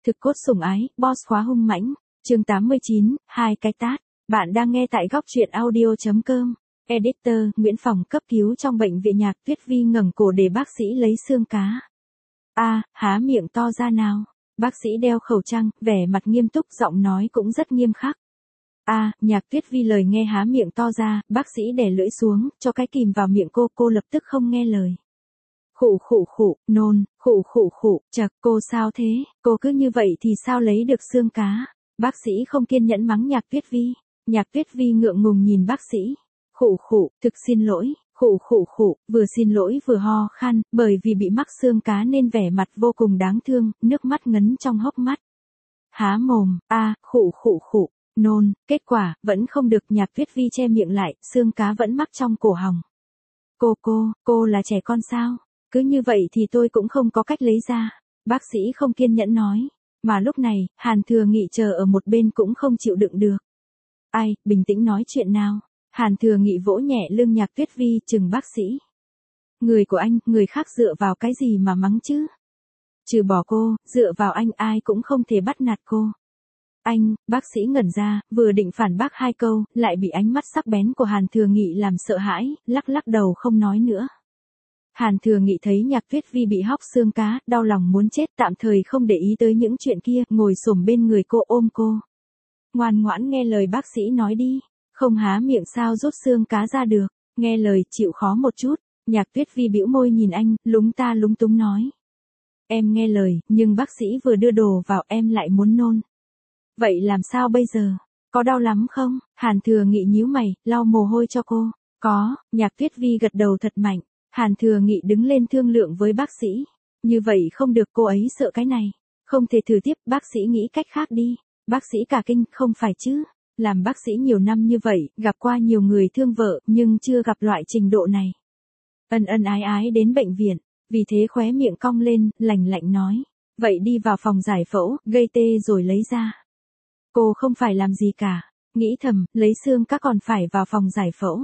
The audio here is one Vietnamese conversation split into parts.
Thực cốt sủng ái, boss khóa hung mãnh. Chương 89, hai cái tát. Bạn đang nghe tại góc truyện audio.com. Editor, Nguyễn Phòng cấp cứu trong bệnh viện Nhạc Tuyết Vi ngẩng cổ để bác sĩ lấy xương cá. Há miệng to ra nào. Bác sĩ đeo khẩu trang, vẻ mặt nghiêm túc, giọng nói cũng rất nghiêm khắc. Nhạc Tuyết Vi lời nghe há miệng to ra, bác sĩ đè lưỡi xuống, cho cái kìm vào miệng cô lập tức không nghe lời. Khụ, nôn, khụ, chật, cô sao thế, cô cứ như vậy thì sao lấy được xương cá. Bác sĩ không kiên nhẫn mắng Nhạc Tuyết Vi. Nhạc Tuyết Vi ngượng ngùng nhìn bác sĩ. Khụ, thực xin lỗi, khụ, vừa xin lỗi vừa ho khan, bởi vì bị mắc xương cá nên vẻ mặt vô cùng đáng thương, nước mắt ngấn trong hốc mắt. Há mồm, khụ, nôn, kết quả, vẫn không được. Nhạc Tuyết Vi che miệng lại, xương cá vẫn mắc trong cổ họng. Cô là trẻ con sao? Cứ như vậy thì tôi cũng không có cách lấy ra. Bác sĩ không kiên nhẫn nói. Mà lúc này, Hàn Thừa Nghị chờ ở một bên cũng không chịu đựng được. Bình tĩnh nói chuyện nào. Hàn Thừa Nghị vỗ nhẹ lưng Nhạc Tuyết Vi, chừng bác sĩ. Người của anh, người khác dựa vào cái gì mà mắng chứ? Trừ bỏ cô, dựa vào anh ai cũng không thể bắt nạt cô. Bác sĩ ngẩn ra, vừa định phản bác hai câu, lại bị ánh mắt sắc bén của Hàn Thừa Nghị làm sợ hãi, lắc đầu không nói nữa. Hàn Thừa Nghị thấy Nhạc Tuyết Vi bị hóc xương cá, đau lòng muốn chết, tạm thời không để ý tới những chuyện kia, ngồi xổm bên người cô ôm cô. Ngoan ngoãn nghe lời bác sĩ nói đi, không há miệng sao rút xương cá ra được, nghe lời chịu khó một chút. Nhạc Tuyết Vi bĩu môi nhìn anh, lúng ta lúng túng nói. Em nghe lời, nhưng bác sĩ vừa đưa đồ vào em lại muốn nôn. Vậy làm sao bây giờ? Có đau lắm không? Hàn Thừa Nghị nhíu mày, lau mồ hôi cho cô. Có, Nhạc Tuyết Vi gật đầu thật mạnh. Hàn Thừa Nghị đứng lên thương lượng với bác sĩ. Như vậy không được, cô ấy sợ cái này. Không thể thử tiếp, bác sĩ nghĩ cách khác đi. Bác sĩ cả kinh, không phải chứ. Làm bác sĩ nhiều năm như vậy, gặp qua nhiều người thương vợ, nhưng chưa gặp loại trình độ này. Ân ái đến bệnh viện. Vì thế khóe miệng cong lên, lạnh nói. Vậy đi vào phòng giải phẫu, gây tê rồi lấy ra. Cô không phải làm gì cả. Nghĩ thầm, lấy xương các còn phải vào phòng giải phẫu.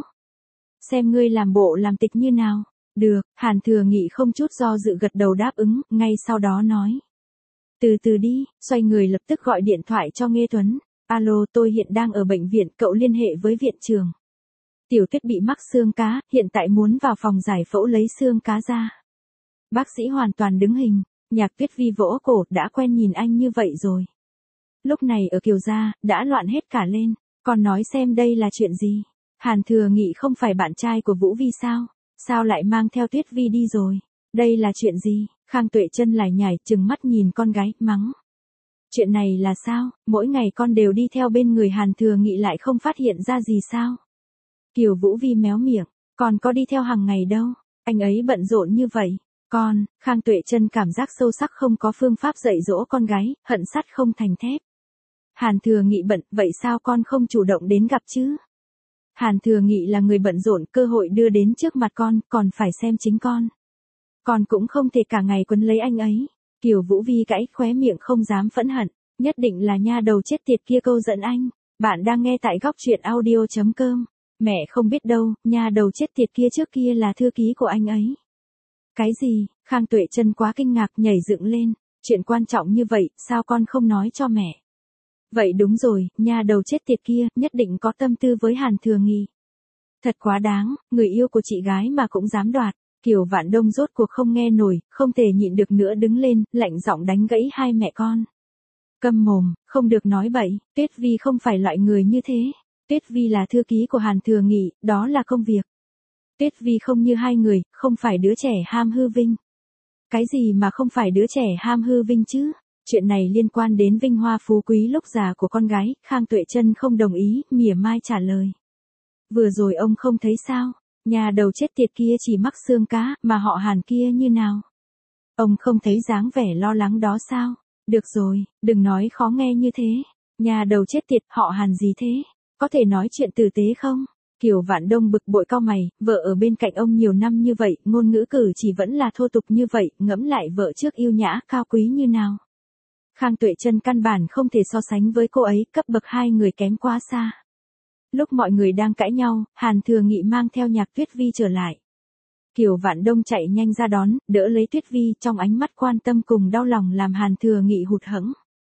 Xem ngươi làm bộ làm tịch như nào. Được, Hàn Thừa Nghị không chút do dự gật đầu đáp ứng, ngay sau đó nói. Từ từ đi, xoay người lập tức gọi điện thoại cho Nghê Tuấn. Alo, tôi hiện đang ở bệnh viện, cậu liên hệ với viện trưởng. Tiểu Tuyết bị mắc xương cá, hiện tại muốn vào phòng giải phẫu lấy xương cá ra. Bác sĩ hoàn toàn đứng hình, Nhạc Tuyết Vi vỗ cổ, đã quen nhìn anh như vậy rồi. Lúc này ở Kiều gia, đã loạn hết cả lên, còn nói xem đây là chuyện gì. Hàn Thừa Nghị không phải bạn trai của Vũ Vi sao? Sao lại mang theo Tuyết Vi đi rồi? Đây là chuyện gì? Khang Tuệ Chân lải nhải trừng mắt nhìn con gái, mắng. Chuyện này là sao? Mỗi ngày con đều đi theo bên người Hàn Thừa Nghị lại không phát hiện ra gì sao? Kiều Vũ Vi méo miệng, con có đi theo hàng ngày đâu, anh ấy bận rộn như vậy. Khang Tuệ Chân cảm giác sâu sắc không có phương pháp dạy dỗ con gái, hận sắt không thành thép. Hàn Thừa Nghị bận, vậy sao con không chủ động đến gặp chứ? Hàn Thừa Nghị là người bận rộn, cơ hội đưa đến trước mặt con, còn phải xem chính con. Con cũng không thể cả ngày quấn lấy anh ấy. Kiều Vũ Vi gãy khóe miệng không dám phẫn hận, nhất định là nha đầu chết tiệt kia câu dẫn anh. Bạn đang nghe tại góc truyện audio.com. Mẹ không biết đâu, nha đầu chết tiệt kia trước kia là thư ký của anh ấy. Cái gì? Khang Tuệ Chân quá kinh ngạc, nhảy dựng lên. Chuyện quan trọng như vậy, sao con không nói cho mẹ? Vậy đúng rồi, nha đầu chết tiệt kia, nhất định có tâm tư với Hàn Thừa Nghị. Thật quá đáng, người yêu của chị gái mà cũng dám đoạt. Kiều Vạn Đông rốt cuộc không nghe nổi, không thể nhịn được nữa đứng lên, lạnh giọng đánh gãy hai mẹ con. Câm mồm, không được nói bậy, Tuyết Vi không phải loại người như thế. Tuyết Vi là thư ký của Hàn Thừa Nghị, đó là công việc. Tuyết Vi không như hai người, không phải đứa trẻ ham hư vinh. Cái gì mà không phải đứa trẻ ham hư vinh chứ? Chuyện này liên quan đến vinh hoa phú quý lúc già của con gái, Khang Tuệ Chân không đồng ý, mỉa mai trả lời. Vừa rồi ông không thấy sao? Nhà đầu chết tiệt kia chỉ mắc xương cá, mà họ Hàn kia như nào? Ông không thấy dáng vẻ lo lắng đó sao? Được rồi, đừng nói khó nghe như thế. Nhà đầu chết tiệt, họ Hàn gì thế? Có thể nói chuyện tử tế không? Kiều Vạn Đông bực bội cau mày, vợ ở bên cạnh ông nhiều năm như vậy, ngôn ngữ cử chỉ vẫn là thô tục như vậy, ngẫm lại vợ trước yêu nhã, cao quý như nào. Khang Tuệ Chân căn bản không thể so sánh với cô ấy, cấp bậc hai người kém quá xa. Lúc mọi người đang cãi nhau, Hàn Thừa Nghị mang theo Nhạc Tuyết Vi trở lại. Kiều Vạn Đông chạy nhanh ra đón, đỡ lấy Tuyết Vi, trong ánh mắt quan tâm cùng đau lòng làm Hàn Thừa Nghị hụt hẫng.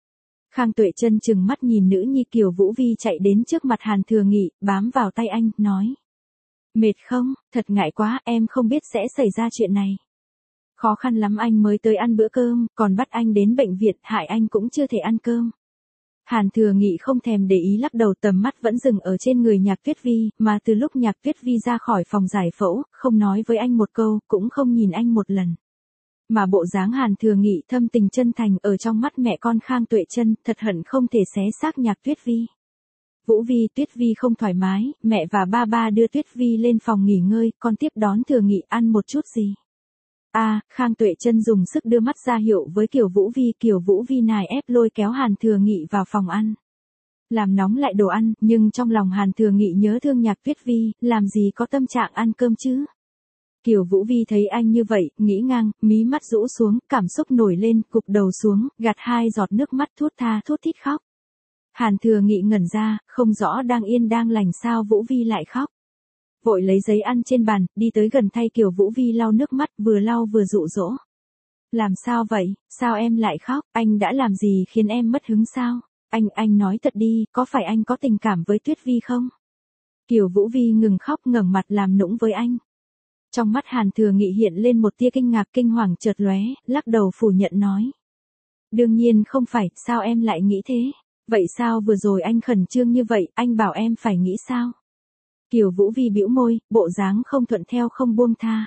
Khang Tuệ Chân trừng mắt nhìn nữ nhi Kiều Vũ Vi chạy đến trước mặt Hàn Thừa Nghị, bám vào tay anh, nói. Mệt không, thật ngại quá, em không biết sẽ xảy ra chuyện này. Khó khăn lắm anh mới tới ăn bữa cơm, còn bắt anh đến bệnh viện, hại anh cũng chưa thể ăn cơm. Hàn Thừa Nghị không thèm để ý, lắc đầu, tầm mắt vẫn dừng ở trên người Nhạc Tuyết Vi, mà từ lúc Nhạc Tuyết Vi ra khỏi phòng giải phẫu, không nói với anh một câu, cũng không nhìn anh một lần. Mà bộ dáng Hàn Thừa Nghị thâm tình chân thành ở trong mắt mẹ con Khang Tuệ Chân, thật hận không thể xé xác Nhạc Tuyết Vi. Vũ Vi, Tuyết Vi không thoải mái, mẹ và ba đưa Tuyết Vi lên phòng nghỉ ngơi, con tiếp đón Thừa Nghị ăn một chút gì. Khang Tuệ Chân dùng sức đưa mắt ra hiệu với Kiều Vũ Vi nài ép lôi kéo Hàn Thừa Nghị vào phòng ăn. Làm nóng lại đồ ăn, nhưng trong lòng Hàn Thừa Nghị nhớ thương Nhạc Tuyết Vi, làm gì có tâm trạng ăn cơm chứ. Kiều Vũ Vi thấy anh như vậy, nghĩ ngang, mí mắt rũ xuống, cảm xúc nổi lên, cụp đầu xuống, gạt 2 giọt nước mắt thút tha thút thít khóc. Hàn Thừa Nghị ngẩn ra, không rõ đang yên đang lành sao Vũ Vi lại khóc. Vội lấy giấy ăn trên bàn, đi tới gần thay Kiều Vũ Vi lau nước mắt, vừa lau vừa dụ dỗ. Làm sao vậy, sao em lại khóc, anh đã làm gì khiến em mất hứng sao? Anh nói thật đi, có phải anh có tình cảm với Tuyết Vi không? Kiều Vũ Vi ngừng khóc, ngẩng mặt làm nũng với anh. Trong mắt Hàn Thừa Nghị hiện lên một tia kinh ngạc, kinh hoàng chợt lóe, lắc đầu phủ nhận nói. Đương nhiên không phải, sao em lại nghĩ thế? Vậy sao vừa rồi anh khẩn trương như vậy, anh bảo em phải nghĩ sao? Kiều Vũ Vi bĩu môi, bộ dáng không thuận theo không buông tha.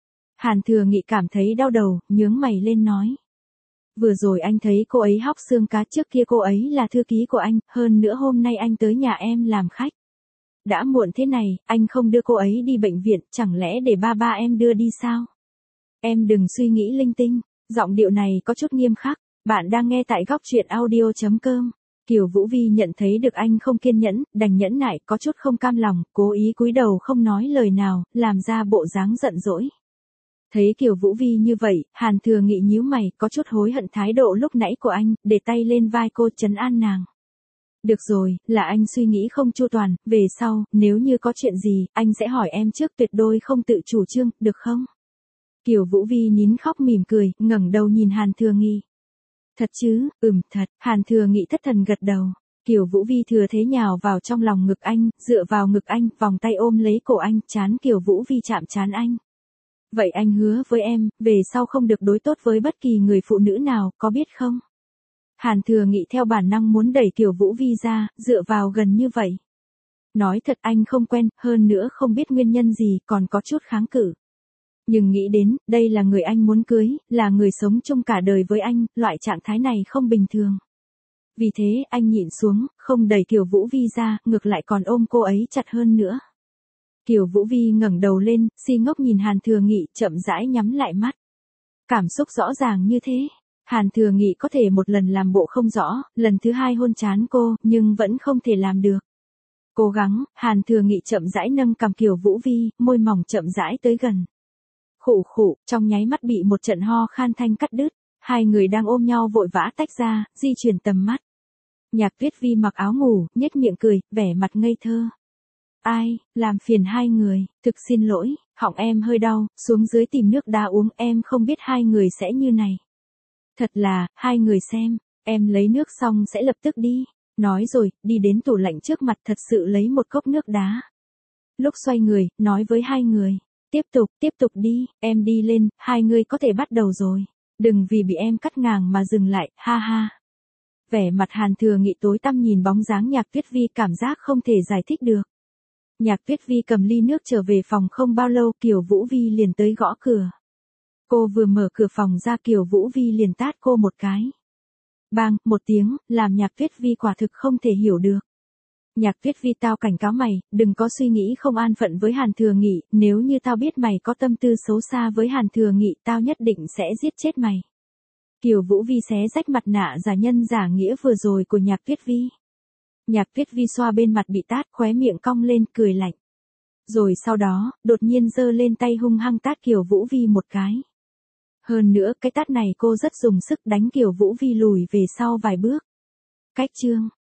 Hàn Thừa Nghị cảm thấy đau đầu, nhướng mày lên nói. Vừa rồi anh thấy cô ấy hóc xương cá, trước kia cô ấy là thư ký của anh, hơn nữa hôm nay anh tới nhà em làm khách. Đã muộn thế này, anh không đưa cô ấy đi bệnh viện, chẳng lẽ để ba em đưa đi sao? Em đừng suy nghĩ linh tinh, giọng điệu này có chút nghiêm khắc. Bạn đang nghe tại góc truyện audio.com. Kiều Vũ Vi nhận thấy được anh không kiên nhẫn, đành nhẫn nại, có chút không cam lòng, cố ý cúi đầu không nói lời nào, làm ra bộ dáng giận dỗi. Thấy Kiều Vũ Vi như vậy, Hàn Thừa Nghị nhíu mày, có chút hối hận thái độ lúc nãy của anh, để tay lên vai cô trấn an nàng. Được rồi, là anh suy nghĩ không chu toàn, về sau, nếu như có chuyện gì, anh sẽ hỏi em trước, tuyệt đối không tự chủ trương, được không? Kiều Vũ Vi nín khóc mỉm cười, ngẩng đầu nhìn Hàn Thừa Nghị. Thật chứ, thật, Hàn Thừa Nghị thất thần gật đầu. Kiều Vũ Vi thừa thế nhào vào trong lòng ngực anh, dựa vào ngực anh, vòng tay ôm lấy cổ anh, trán Kiều Vũ Vi chạm trán anh. Vậy anh hứa với em, về sau không được đối tốt với bất kỳ người phụ nữ nào, có biết không? Hàn Thừa Nghị theo bản năng muốn đẩy Kiều Vũ Vi ra, dựa vào gần như vậy. Nói thật anh không quen, hơn nữa không biết nguyên nhân gì, còn có chút kháng cự. Nhưng nghĩ đến, đây là người anh muốn cưới, là người sống chung cả đời với anh, loại trạng thái này không bình thường. Vì thế, anh nhịn xuống, không đẩy Kiều Vũ Vi ra, ngược lại còn ôm cô ấy chặt hơn nữa. Kiều Vũ Vi ngẩng đầu lên, si ngốc nhìn Hàn Thừa Nghị, chậm rãi nhắm lại mắt. Cảm xúc rõ ràng như thế. Hàn Thừa Nghị có thể một lần làm bộ không rõ, lần thứ 2 hôn trán cô, nhưng vẫn không thể làm được. Cố gắng, Hàn Thừa Nghị chậm rãi nâng cằm Kiều Vũ Vi, môi mỏng chậm rãi tới gần. Khụ, trong nháy mắt bị một trận ho khan thanh cắt đứt, hai người đang ôm nhau vội vã tách ra, di chuyển tầm mắt. Nhạc Tuyết Vi mặc áo ngủ, nhếch miệng cười, vẻ mặt ngây thơ. Ai, làm phiền hai người, thực xin lỗi, họng em hơi đau, xuống dưới tìm nước đá uống, em không biết hai người sẽ như này. Thật là, hai người xem, em lấy nước xong sẽ lập tức đi. Nói rồi, đi đến tủ lạnh trước mặt thật sự lấy một cốc nước đá. Lúc xoay người, nói với hai người. Tiếp tục đi, em đi lên, hai người có thể bắt đầu rồi. Đừng vì bị em cắt ngang mà dừng lại, ha ha. Vẻ mặt Hàn Thừa Nghị tối tăm nhìn bóng dáng Nhạc Tuyết Vi, cảm giác không thể giải thích được. Nhạc Tuyết Vi cầm ly nước trở về phòng không bao lâu, Kiều Vũ Vi liền tới gõ cửa. Cô vừa mở cửa phòng ra, Kiều Vũ Vi liền tát cô một cái. Bang, một tiếng, làm Nhạc Tuyết Vi quả thực không thể hiểu được. Nhạc Tuyết Vi, tao cảnh cáo mày, đừng có suy nghĩ không an phận với Hàn Thừa Nghị, nếu như tao biết mày có tâm tư xấu xa với Hàn Thừa Nghị, tao nhất định sẽ giết chết mày. Kiều Vũ Vi xé rách mặt nạ giả nhân giả nghĩa vừa rồi của Nhạc Tuyết Vi. Nhạc Tuyết Vi xoa bên mặt bị tát, khóe miệng cong lên, cười lạnh. Rồi sau đó, đột nhiên giơ lên tay hung hăng tát Kiều Vũ Vi một cái. Hơn nữa, cái tát này cô rất dùng sức, đánh Kiều Vũ Vi lùi về sau vài bước. Cách chương